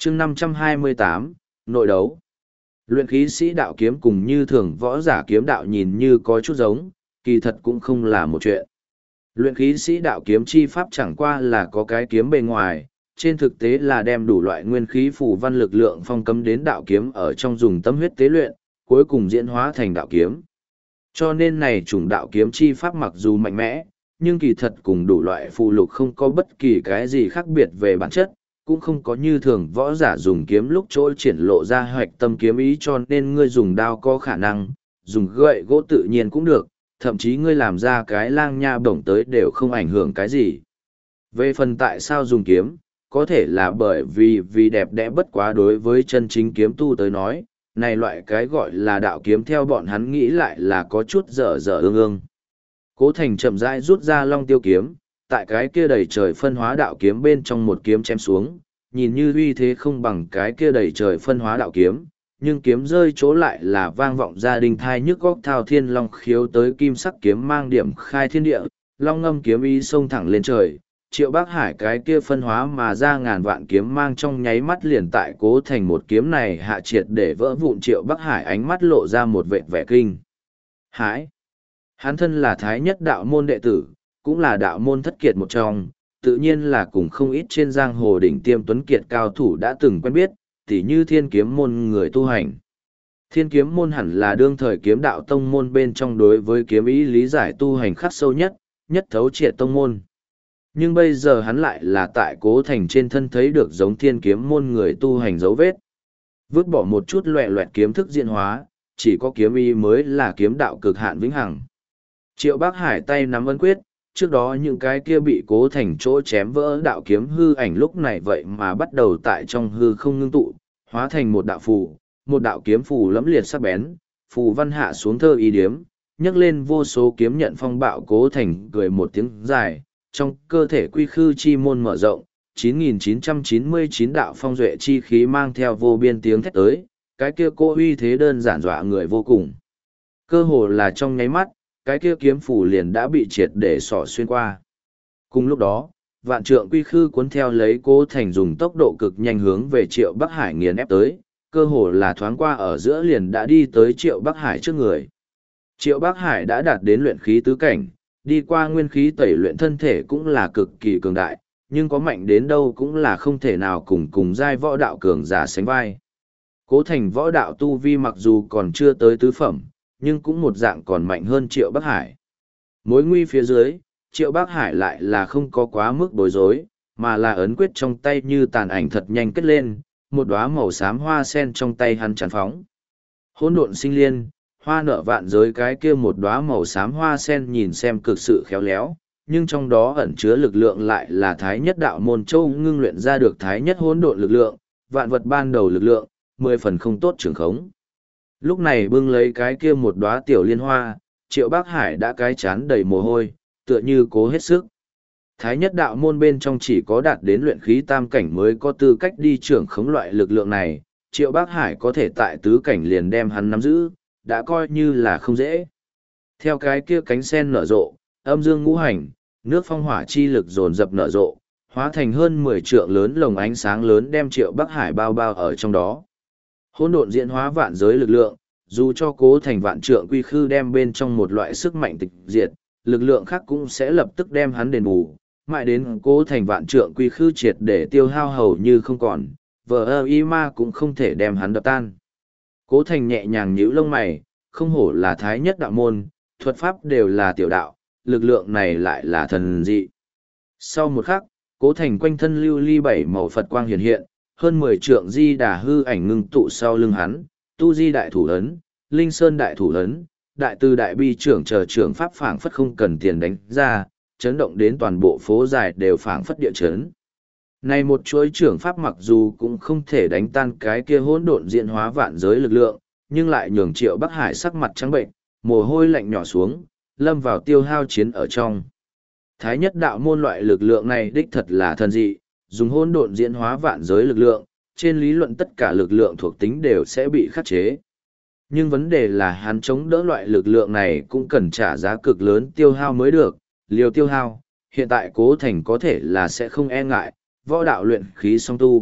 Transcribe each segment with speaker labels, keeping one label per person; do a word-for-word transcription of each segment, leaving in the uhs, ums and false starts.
Speaker 1: chương năm trăm hai mươi tám, nội đấu. Luyện khí sĩ đạo kiếm cùng như thường võ giả kiếm đạo nhìn như có chút giống, kỳ thật cũng không là một chuyện. Luyện khí sĩ đạo kiếm chi pháp chẳng qua là có cái kiếm bề ngoài, trên thực tế là đem đủ loại nguyên khí phù văn lực lượng phong cấm đến đạo kiếm ở trong dùng tâm huyết tế luyện, cuối cùng diễn hóa thành đạo kiếm. Cho nên này chủng đạo kiếm chi pháp mặc dù mạnh mẽ, nhưng kỳ thật cùng đủ loại phù lục không có bất kỳ cái gì khác biệt về bản chất, cũng không có như thường võ giả dùng kiếm lúc chỗ triển lộ ra hoạch tâm kiếm ý, cho nên ngươi dùng đao có khả năng, dùng gậy gỗ tự nhiên cũng được, thậm chí ngươi làm ra cái lang nha bổng tới đều không ảnh hưởng cái gì. Về phần tại sao dùng kiếm, có thể là bởi vì vì đẹp đẽ bất quá đối với chân chính kiếm tu tới nói, này loại cái gọi là đạo kiếm theo bọn hắn nghĩ lại là có chút dở dở ương ương. Cố Thành chậm rãi rút ra long tiêu kiếm, tại cái kia đầy trời phân hóa đạo kiếm bên trong một kiếm chém xuống, nhìn như uy thế không bằng cái kia đầy trời phân hóa đạo kiếm, nhưng kiếm rơi chỗ lại là vang vọng gia đình thai nhức góc thao thiên long khiếu tới kim sắc kiếm mang điểm khai thiên địa, long ngâm kiếm ý xông thẳng lên trời. Triệu Bác Hải cái kia phân hóa mà ra ngàn vạn kiếm mang trong nháy mắt liền tại Cố Thành một kiếm này hạ triệt để vỡ vụn. Triệu Bác Hải ánh mắt lộ ra một vệt vẻ kinh hãi. Hắn thân là thái nhất đạo môn đệ tử, cũng là đạo môn thất kiệt một trong, tự nhiên là cùng không ít trên giang hồ đỉnh tiêm tuấn kiệt cao thủ đã từng quen biết, tỉ như thiên kiếm môn người tu hành. Thiên kiếm môn hẳn là đương thời kiếm đạo tông môn bên trong đối với kiếm ý lý giải tu hành khắc sâu nhất, nhất thấu triệt tông môn. Nhưng bây giờ hắn lại là tại Cố Thành trên thân thấy được giống thiên kiếm môn người tu hành dấu vết. Vứt bỏ một chút loẹ loẹt kiếm thức diễn hóa, chỉ có kiếm ý mới là kiếm đạo cực hạn vĩnh hằng. Triệu Bác Hải tay nắm ấn quyết, trước đó những cái kia bị Cố Thành chỗ chém vỡ đạo kiếm hư ảnh lúc này vậy mà bắt đầu tại trong hư không ngưng tụ, hóa thành một đạo phù, một đạo kiếm phù lẫm liệt sắc bén, phù văn hạ xuống thơ ý điếm, nhấc lên vô số kiếm nhận phong bạo. Cố Thành cười một tiếng dài, trong cơ thể quy khư chi môn mở rộng, chín nghìn chín trăm chín mươi chín đạo phong duệ chi khí mang theo vô biên tiếng thét tới, cái kia cô uy thế đơn giản dọa người vô cùng. Cơ hồ là trong nháy mắt, cái kia kiếm phủ liền đã bị triệt để xỏ xuyên qua. Cùng lúc đó, vạn trượng quy khư cuốn theo lấy Cố Thành dùng tốc độ cực nhanh hướng về Triệu Bắc Hải nghiền ép tới, cơ hồ là thoáng qua ở giữa liền đã đi tới Triệu Bắc Hải trước người. Triệu Bắc Hải đã đạt đến luyện khí tứ cảnh, đi qua nguyên khí tẩy luyện thân thể cũng là cực kỳ cường đại, nhưng có mạnh đến đâu cũng là không thể nào cùng cùng giai võ đạo cường giả sánh vai. Cố Thành võ đạo tu vi mặc dù còn chưa tới tứ phẩm, nhưng cũng một dạng còn mạnh hơn Triệu Bắc Hải. Mối nguy phía dưới, Triệu Bắc Hải lại là không có quá mức bối rối, mà là ấn quyết trong tay như tàn ảnh thật nhanh kết lên, một đóa màu xám hoa sen trong tay hắn tràn phóng. Hỗn độn sinh liên, hoa nở vạn giới, cái kia một đóa màu xám hoa sen nhìn xem cực sự khéo léo, nhưng trong đó ẩn chứa lực lượng lại là thái nhất đạo môn châu ngưng luyện ra được thái nhất hỗn độn lực lượng, vạn vật ban đầu lực lượng, mười phần không tốt trường khống. Lúc này bưng lấy cái kia một đóa tiểu liên hoa, Triệu Bắc Hải đã cái chán đầy mồ hôi, tựa như cố hết sức. Thái nhất đạo môn bên trong chỉ có đạt đến luyện khí tam cảnh mới có tư cách đi trưởng khống loại lực lượng này, Triệu Bắc Hải có thể tại tứ cảnh liền đem hắn nắm giữ, đã coi như là không dễ. Theo cái kia cánh sen nở rộ, âm dương ngũ hành, nước phong hỏa chi lực dồn dập nở rộ, hóa thành hơn mười trượng lớn lồng ánh sáng lớn đem Triệu Bắc Hải bao bao ở trong đó. Hỗn độn diễn hóa vạn giới lực lượng, dù cho Cố Thành vạn trượng quy khư đem bên trong một loại sức mạnh tịch diệt, lực lượng khác cũng sẽ lập tức đem hắn đền bù, mãi đến Cố Thành vạn trượng quy khư triệt để tiêu hao hầu như không còn, vờ ơ y ma cũng không thể đem hắn đập tan. Cố Thành nhẹ nhàng nhíu lông mày, không hổ là thái nhất đạo môn, thuật pháp đều là tiểu đạo, lực lượng này lại là thần dị. Sau một khắc, Cố Thành quanh thân lưu ly bảy màu Phật quang hiện hiện, hơn mười trượng di đà hư ảnh ngưng tụ sau lưng hắn, tu di đại thủ ấn, linh sơn đại thủ ấn, đại từ đại bi trưởng chờ trưởng pháp phảng phất không cần tiền đánh ra, chấn động đến toàn bộ phố dài đều phảng phất địa chấn. Này một chuỗi trưởng pháp mặc dù cũng không thể đánh tan cái kia hỗn độn diễn hóa vạn giới lực lượng, nhưng lại nhường Triệu Bắc Hải sắc mặt trắng bệnh, mồ hôi lạnh nhỏ xuống, lâm vào tiêu hao chiến ở trong. Thái nhất đạo môn loại lực lượng này đích thật là thần dị, dùng hỗn độn diễn hóa vạn giới lực lượng, trên lý luận tất cả lực lượng thuộc tính đều sẽ bị khắc chế. Nhưng vấn đề là hắn chống đỡ loại lực lượng này cũng cần trả giá cực lớn tiêu hao mới được, liều tiêu hao, hiện tại Cố Thành có thể là sẽ không e ngại, võ đạo luyện khí song tu,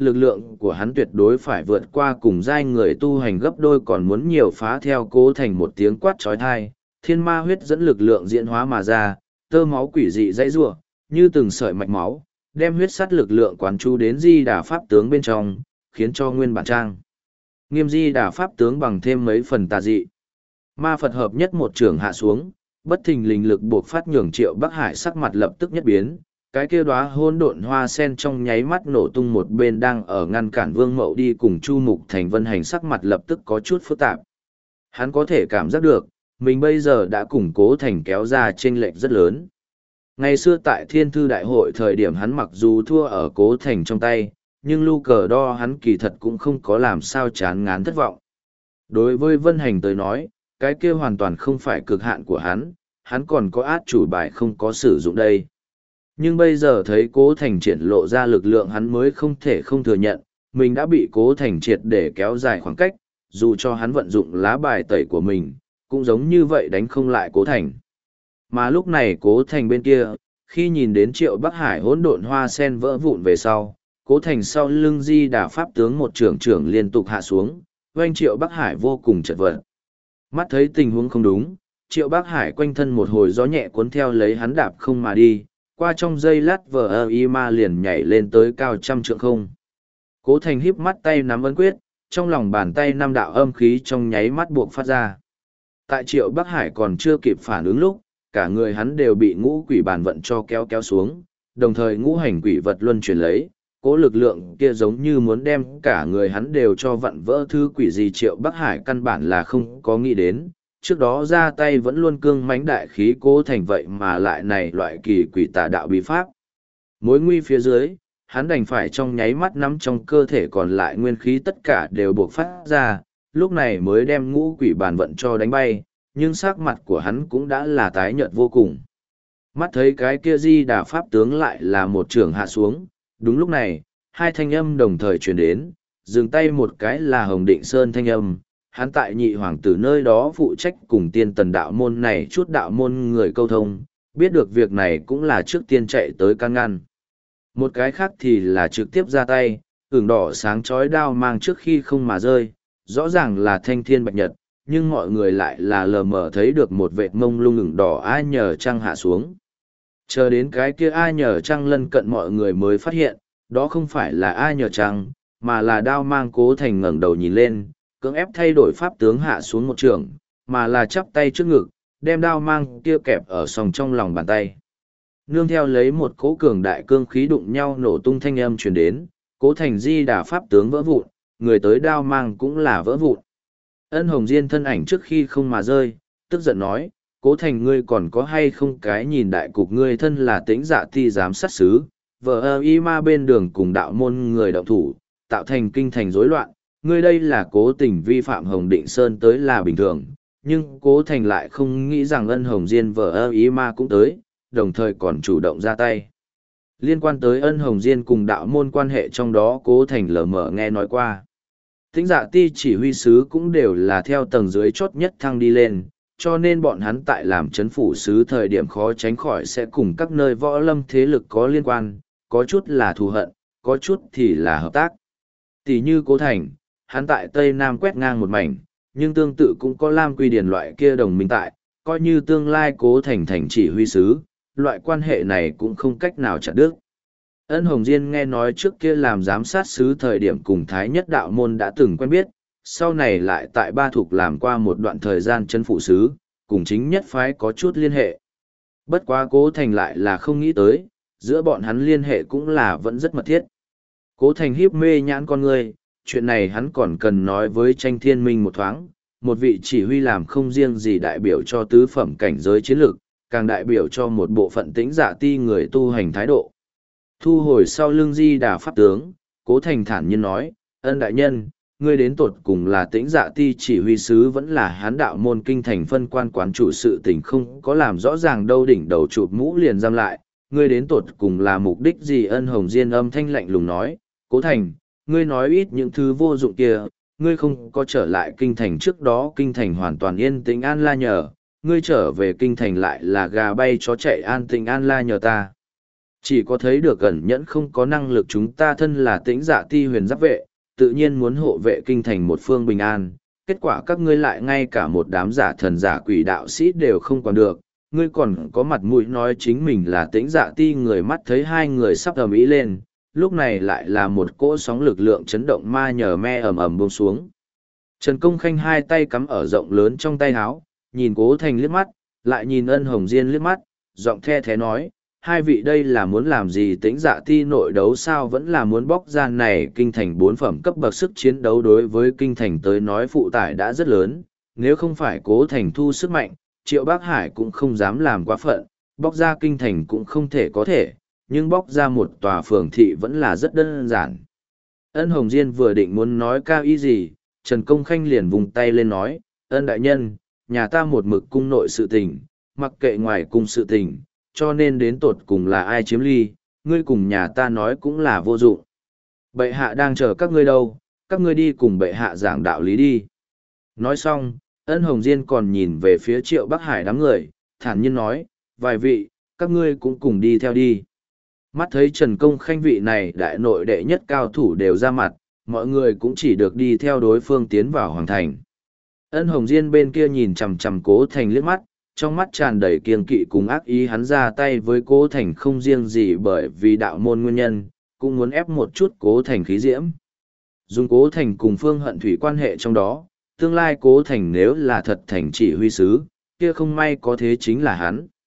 Speaker 1: lực lượng của hắn tuyệt đối phải vượt qua cùng giai người tu hành gấp đôi còn muốn nhiều phá theo Cố Thành một tiếng quát trói thai, thiên ma huyết dẫn lực lượng diễn hóa mà ra, tơ máu quỷ dị dãy rủa, như từng sợi mạch máu, đem huyết sắt lực lượng quán chú đến Di Đà pháp tướng bên trong, khiến cho nguyên bản trang nghiêm Di Đà pháp tướng bằng thêm mấy phần tà dị. Ma Phật hợp nhất một trường hạ xuống, bất thình lình lực buộc phát nhường Triệu Bắc Hải sắc mặt lập tức nhất biến, cái kia đóa hôn độn hoa sen trong nháy mắt nổ tung, một bên đang ở ngăn cản Vương Mậu đi cùng Chu Mục Thành Vân Hành sắc mặt lập tức có chút phức tạp. Hắn có thể cảm giác được, mình bây giờ đã củng Cố Thành kéo ra chênh lệch rất lớn. Ngày xưa tại Thiên Thư Đại hội thời điểm hắn mặc dù thua ở Cố Thành trong tay, nhưng lưu cờ đo hắn kỳ thật cũng không có làm sao chán ngán thất vọng. Đối với Vân Hành tới nói, cái kia hoàn toàn không phải cực hạn của hắn, hắn còn có át chủ bài không có sử dụng đây. Nhưng bây giờ thấy Cố Thành triển lộ ra lực lượng hắn mới không thể không thừa nhận, mình đã bị Cố Thành triệt để kéo dài khoảng cách, dù cho hắn vận dụng lá bài tẩy của mình, cũng giống như vậy đánh không lại Cố Thành. Mà lúc này Cố Thành bên kia, khi nhìn đến Triệu Bắc Hải hỗn độn hoa sen vỡ vụn về sau, Cố Thành sau lưng Di Đà pháp tướng một trưởng trưởng liên tục hạ xuống, oanh Triệu Bắc Hải vô cùng chật vật. Mắt thấy tình huống không đúng, Triệu Bắc Hải quanh thân một hồi gió nhẹ cuốn theo lấy hắn đạp không mà đi, qua trong giây lát vờ ơ y ma liền nhảy lên tới cao trăm trượng không. Cố Thành híp mắt tay nắm ấn quyết, trong lòng bàn tay năm đạo âm khí trong nháy mắt buộc phát ra. Tại Triệu Bắc Hải còn chưa kịp phản ứng lúc, cả người hắn đều bị ngũ quỷ bàn vận cho kéo kéo xuống, đồng thời ngũ hành quỷ vật luân chuyển lấy, cố lực lượng kia giống như muốn đem cả người hắn đều cho vặn vỡ. Thứ quỷ gì Triệu Bắc Hải căn bản là không có nghĩ đến, trước đó ra tay vẫn luôn cương mãnh đại khí Cố Thành vậy mà lại này loại kỳ quỷ tà đạo bí pháp. Mối nguy phía dưới, hắn đành phải trong nháy mắt nắm trong cơ thể còn lại nguyên khí tất cả đều buộc phát ra, lúc này mới đem ngũ quỷ bàn vận cho đánh bay, nhưng sắc mặt của hắn cũng đã là tái nhợt vô cùng. Mắt thấy cái kia Di Đà pháp tướng lại là một trường hạ xuống, đúng lúc này, hai thanh âm đồng thời truyền đến, dừng tay một cái là Hồng Định Sơn thanh âm, hắn tại nhị hoàng tử nơi đó phụ trách cùng tiên tần đạo môn này chút đạo môn người câu thông, biết được việc này cũng là trước tiên chạy tới can ngăn. Một cái khác thì là trực tiếp ra tay, ửng đỏ sáng chói đao mang trước khi không mà rơi, rõ ràng là thanh thiên bạch nhật, nhưng mọi người lại là lờ mờ thấy được một vệt mông lung ửng đỏ ai nhờ trăng hạ xuống. Chờ đến cái kia ai nhờ trăng lân cận mọi người mới phát hiện, đó không phải là ai nhờ trăng, mà là đao mang. Cố Thành ngẩng đầu nhìn lên, cưỡng ép thay đổi pháp tướng hạ xuống một trường, mà là chắp tay trước ngực, đem đao mang kia kẹp ở sòng trong lòng bàn tay. Nương theo lấy một cỗ cường đại cương khí đụng nhau nổ tung thanh âm truyền đến, Cố Thành Di Đà pháp tướng vỡ vụn, người tới đao mang cũng là vỡ vụn. Ân Hồng Diên thân ảnh trước khi không mà rơi, tức giận nói, Cố Thành ngươi còn có hay không cái nhìn đại cục, ngươi thân là Tĩnh Dạ Ti giám sát sứ, vợ ơ y ma bên đường cùng đạo môn người động thủ, tạo thành kinh thành rối loạn, ngươi đây là cố tình vi phạm Hồng Định Sơn tới là bình thường, nhưng Cố Thành lại không nghĩ rằng Ân Hồng Diên vợ ơ y ma cũng tới, đồng thời còn chủ động ra tay. Liên quan tới Ân Hồng Diên cùng đạo môn quan hệ trong đó Cố Thành lờ mờ nghe nói qua. Tĩnh Dạ Ti chỉ huy sứ cũng đều là theo tầng dưới chốt nhất thăng đi lên, cho nên bọn hắn tại làm chấn phủ sứ thời điểm khó tránh khỏi sẽ cùng các nơi võ lâm thế lực có liên quan, có chút là thù hận, có chút thì là hợp tác. Tỷ như Cố Thành, hắn tại Tây Nam quét ngang một mảnh, nhưng tương tự cũng có Lam Quy Điền loại kia đồng minh tại, coi như tương lai Cố Thành thành chỉ huy sứ, loại quan hệ này cũng không cách nào chặt đứt. Ân Hồng Diên nghe nói trước kia làm giám sát sứ thời điểm cùng Thái Nhất đạo môn đã từng quen biết, sau này lại tại Ba Thục làm qua một đoạn thời gian chân phụ sứ, cùng chính nhất phái có chút liên hệ. Bất quá Cố Thành lại là không nghĩ tới, giữa bọn hắn liên hệ cũng là vẫn rất mật thiết. Cố Thành hiếp mê nhãn con người, chuyện này hắn còn cần nói với Tranh Thiên Minh một thoáng, một vị chỉ huy làm không riêng gì đại biểu cho tứ phẩm cảnh giới chiến lược, càng đại biểu cho một bộ phận Tĩnh Dạ Ti người tu hành thái độ. Thu hồi sau lưng Di Đà pháp tướng, Cố Thành thản nhiên nói, Ân đại nhân, ngươi đến tột cùng là Tĩnh Dạ Ti chỉ huy sứ vẫn là hán đạo môn kinh thành phân quan quán chủ, sự tình không có làm rõ ràng đâu, đỉnh đầu chụp mũ liền giam lại, ngươi đến tột cùng là mục đích gì? Ân Hồng Diên âm thanh lạnh lùng nói, Cố Thành, ngươi nói ít những thứ vô dụng kia, ngươi không có trở lại kinh thành trước đó kinh thành hoàn toàn yên tĩnh an la nhờ, ngươi trở về kinh thành lại là gà bay chó chạy an tĩnh an la nhờ ta. Chỉ có thấy được ẩn nhẫn không có năng lực, chúng ta thân là tĩnh dạ ti huyền giáp vệ, tự nhiên muốn hộ vệ kinh thành một phương bình an. Kết quả các ngươi lại ngay cả một đám giả thần giả quỷ đạo sĩ đều không còn được. Ngươi còn có mặt mũi nói chính mình là tĩnh dạ ti người. Mắt thấy hai người sắp ầm ĩ lên, lúc này lại là một cỗ sóng lực lượng chấn động ma nhờ me ầm ầm buông xuống. Trần Công Khanh hai tay cắm ở rộng lớn trong tay áo, nhìn Cố Thành liếc mắt, lại nhìn Ân Hồng Diên liếc mắt, giọng the thế nói, hai vị đây là muốn làm gì? Tĩnh dạ ti nội đấu sao? Vẫn là muốn bóc ra này kinh thành bốn phẩm cấp bậc sức chiến đấu. Đối với kinh thành tới nói phụ tải đã rất lớn, nếu không phải Cố Thành thu sức mạnh, Triệu Bác Hải cũng không dám làm quá phận, bóc ra kinh thành cũng không thể có thể, nhưng bóc ra một tòa phường thị vẫn là rất đơn giản. Ân Hồng Diên vừa định muốn nói cao ý gì, Trần Công Khanh liền vùng tay lên nói, Ân đại nhân, nhà ta một mực cung nội sự tình, mặc kệ ngoài cung sự tình, cho nên đến tột cùng là ai chiếm ly, ngươi cùng nhà ta nói cũng là vô dụng. Bệ hạ đang chờ các ngươi đâu, các ngươi đi cùng bệ hạ giảng đạo lý đi. Nói xong, Ân Hồng Diên còn nhìn về phía Triệu Bắc Hải đám người, thản nhiên nói, vài vị, các ngươi cũng cùng đi theo đi. Mắt thấy Trần Công Khanh vị này đại nội đệ nhất cao thủ đều ra mặt, mọi người cũng chỉ được đi theo đối phương tiến vào hoàng thành. Ân Hồng Diên bên kia nhìn chằm chằm Cố Thành liếc mắt, trong mắt tràn đầy kiêng kỵ cùng ác ý. Hắn ra tay với Cố Thành không riêng gì bởi vì đạo môn nguyên nhân, cũng muốn ép một chút Cố Thành khí diễm. Dùng Cố Thành cùng Phương Hận Thủy quan hệ trong đó, tương lai Cố Thành nếu là thật thành chỉ huy sứ, kia không may có thế chính là hắn.